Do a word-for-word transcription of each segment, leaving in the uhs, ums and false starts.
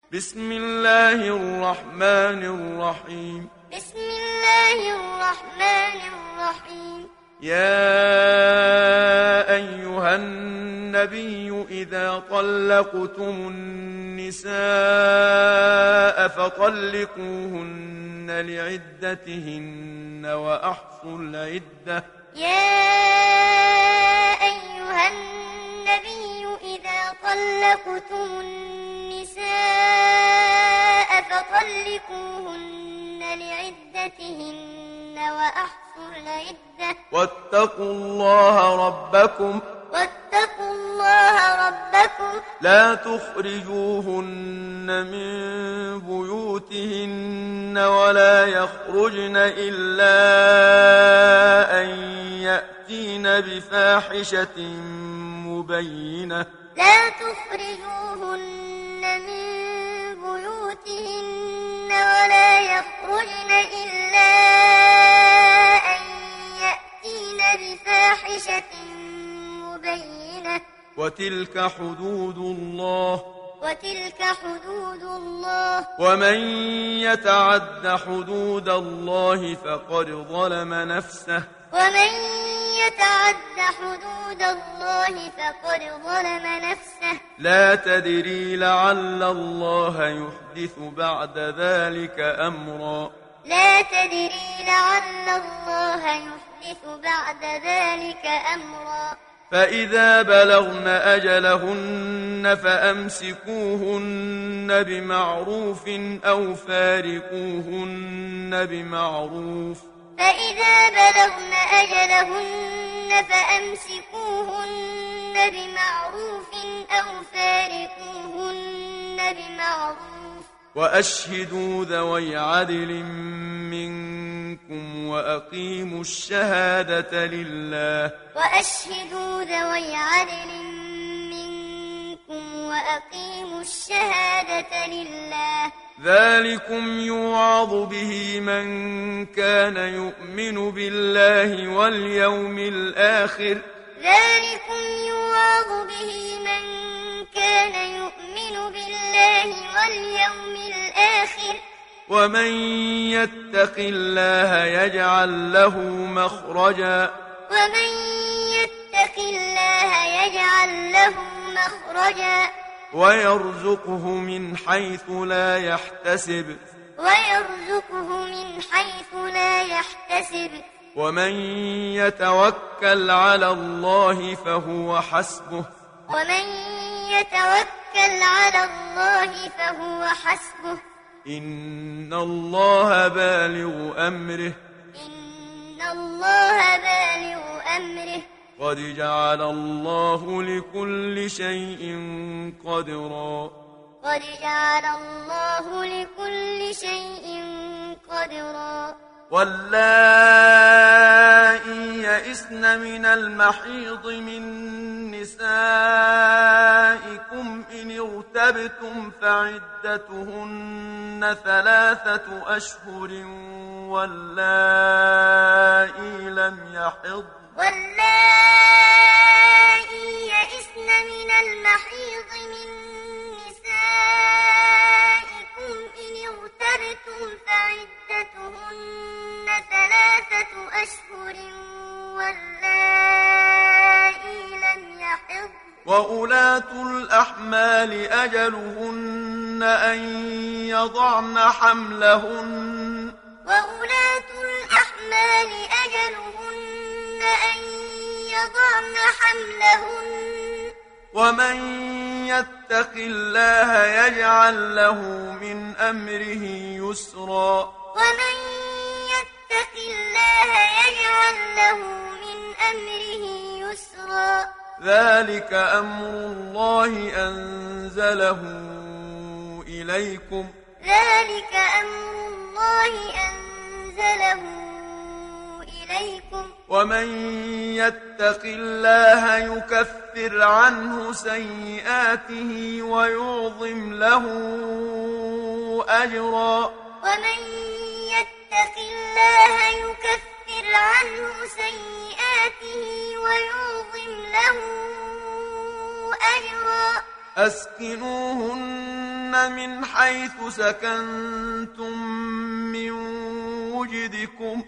بسم الله الرحمن الرحيم بسم الله الرحمن الرحيم يا أيها النبي إذا طلقتم النساء فطلقوهن لعدتهن وأحصوا العدة يا أيها النبي إذا طلقتم النساء فطلقوهن لعدتهن وأحصوا العدة واتقوا الله ربكم واتقوا الله ربكم لا تخرجوهن من بيوتهن ولا يخرجن إلا أن يأتين بفاحشة مبينة لا تخرجوهن من بيوتهن ولا يخرجن إلا أن يأتين بفاحشة مبينة وتلك حدود الله وتلك حدود الله ومن يتعد حدود الله فقد ظلم نفسه ومن يتعد حدود الله فقد ظلم نفسه لا تدري لعل الله يحدث بعد ذلك أمرا لا تدري لعل الله يحدث بعد ذلك أمرا فإذا بلغن أجلهن فأمسكوهن بمعروف أو فارقوهن بمعروف فإذا بلغن أجلهن فأمسكوهن بمعروف أو فارقوهن بمعروف وأشهدوا ذوي عدل منكم وأقيموا الشهادة لله وأشهدوا ذوي عدل منكم وأقيموا الشهادة لله ذلكم يوعظ به من كان يؤمن بالله واليوم الآخر ذلكم يوعظ به من كان يؤمن بالله واليوم الآخر ومن يتق الله يجعل له مخرجا ومن يتق الله يجعل له مخرجا ويرزقه من حيث لا يحتسب ويرزقه من حيث لا يحتسب ومن يتوكل على الله فهو حسبه ومن يتوكل على الله فهو حسبه إن الله بالغ أمره إن الله بالغ أمره قد جعل الله لكل شيء قدرا قد جعل الله لكل شيء قدرا واللائي يئسن من المحيض من نسائكم إن ارتبتم فعدتهن ثلاثة أشهر واللائي لم يحض واللائي يئسن من المحيض من نسائكم إن ارتبتم فعدتهن ثلاثة أشهر واللائي لم يحض وأولاة الأحمال أجلهن أن يضعن حملهن وأولاة الأحمال أجلهن أن يضعن حملهن ومن يتق الله يجعل له من أمره يسرا ومن يتق الله يجعل له من أمره يسرا ذلك أمر الله أنزله إليكم ذلك أمر الله أنزله إليكم ومن يتق الله يكفر عنه سيئاته ويعظم له أجرا ومن يتق الله يكفر عنه سيئاته ويعظم له أجرا أسكنوهن من حيث سكنتم من وجدكم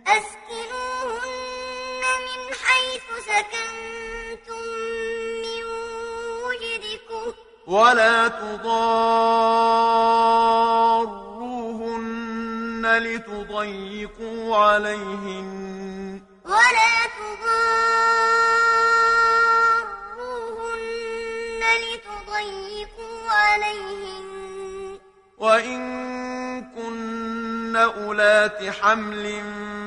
أسكنوهن من حيث سكنتم من وجدكم ولا تضاروهن لتضيقوا عليهن ولا تضاروهن لتضيقوا عليهن وإن كن أولات حمل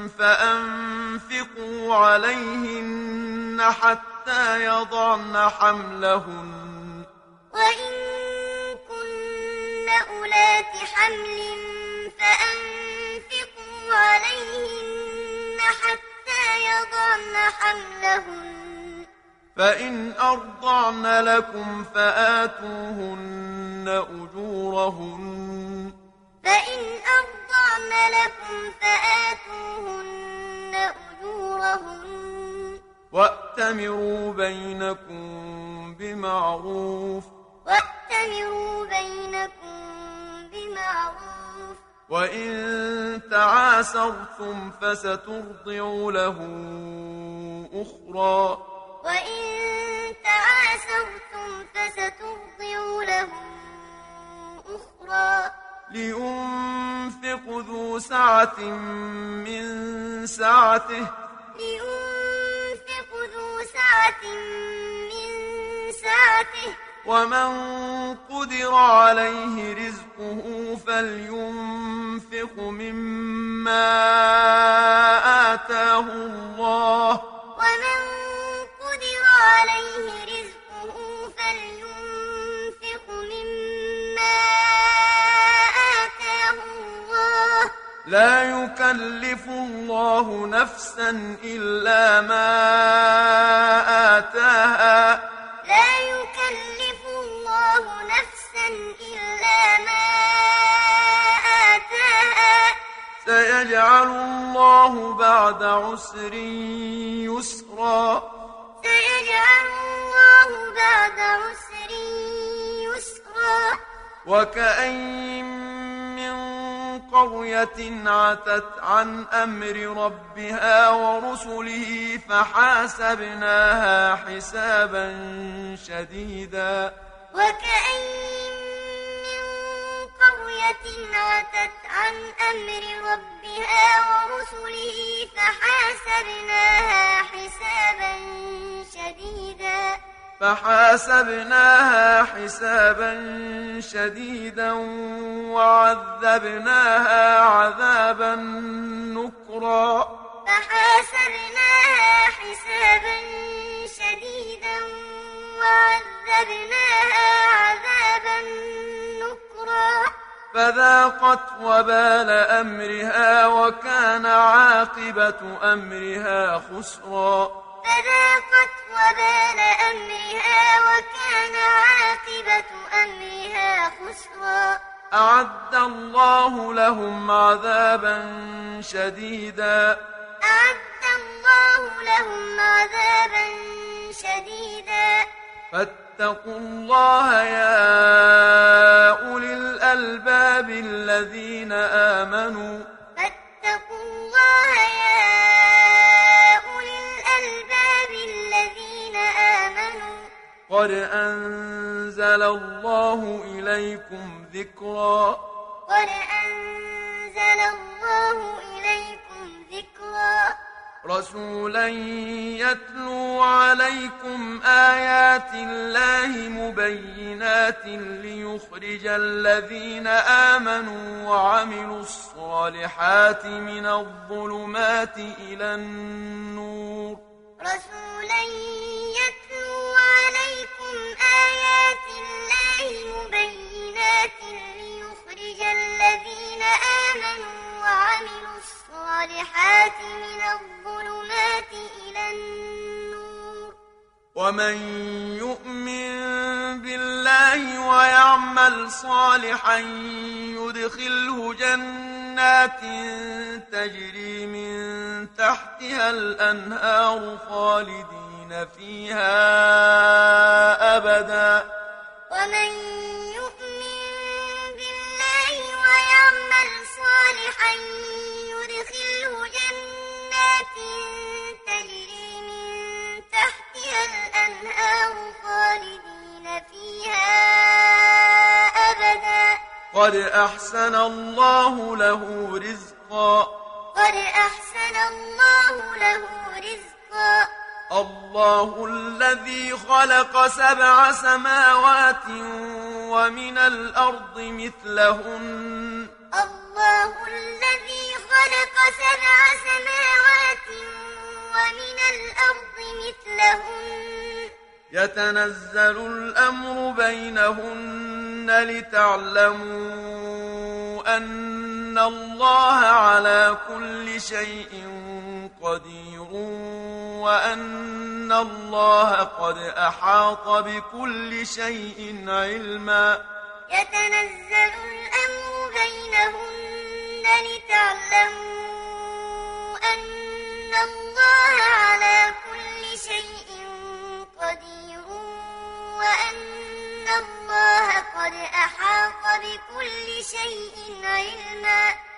فأنفقوا عليهن حتى يضعن حملهن وإن كن أولات حمل فأنفقوا عليهن حتى يضعن حملهن فإن أرضعن لكم فآتوهن أجورهن فإن أرضعن لكم فآتوهن أجورهن وأتمروا بينكم بمعروف وأتمروا بينكم بمعروف وإن تعاسرتم فسترضع له أخرى وإن تعاسرتم فسترضع له أخرى لينفق ذو سعة من سعته لينفق ذو سعة من سعته ومن قدر عليه رزقه فلينفق مما آتاه الله ومن قدر عليه رزقه فلينفق مما آتاه الله لا يكلف الله نفسا إلا ما آتاها لا يكلف الله نفسا إلا ما آتاها سيجعل الله بعد عسر يسرا سيجعل الله بعد عسر يسرا وكأين من قرية عتت عن أمر ربها ورسله فحاسبناها حسابا شديدا وكأين من قرية عتت عن أمر ربها ورسله فحاسبناها حسابا شديدا فحاسبناها حسابا شديدا وعذبناها عذابا نكرا فحاسبناها حسابا شديدا وعذبناها عذابا نكرا فذاقت وبال أمرها وكان عاقبة أمرها خسرا فذاقت وبال أمرها وكان عاقبة أمرها خسرا أعد الله لهم عذابا شديدا أعد الله لهم عذابا شديدا فاتقوا الله يا أولي الألباب الذين آمنوا فاتقوا الله يا أولي الألباب الذين آمنوا قد أنزل الله إليكم ذكرا قد أنزل الله إليكم ذكرا رسولا يتلو عليكم آيات الله مبينات ليخرج الذين آمنوا وعملوا الصالحات من الظلمات إلى النور رسولا يتلو عليكم آيات الله مبينات ليخرج الذين آمنوا وعملوا الصالحات من الظلمات إلى النور ومن يؤمن بالله ويعمل صالحا يدخله جنات تجري من تحتها الأنهار خالدين فيها أبدا ومن يؤمن بالله ويعمل صالحا يدخله جنات تجري من تحتها الأنهار خالدين فيها أبدا قد أحسن الله له رزقا قد أحسن الله له رزقا الله الذي خلق سبع سماوات ومن الأرض مثلهن الله الذي خلق سبع سماوات ومن الأرض مثلهن يتنزل الأمر بينهن لتعلموا أن الله على كل شيء قدير وأن الله قد أحاط بكل شيء علما يتنزل الأمر بينهن لتعلموا أن الله على كل شيء قدير وأن الله قد أحاط بكل شيء علما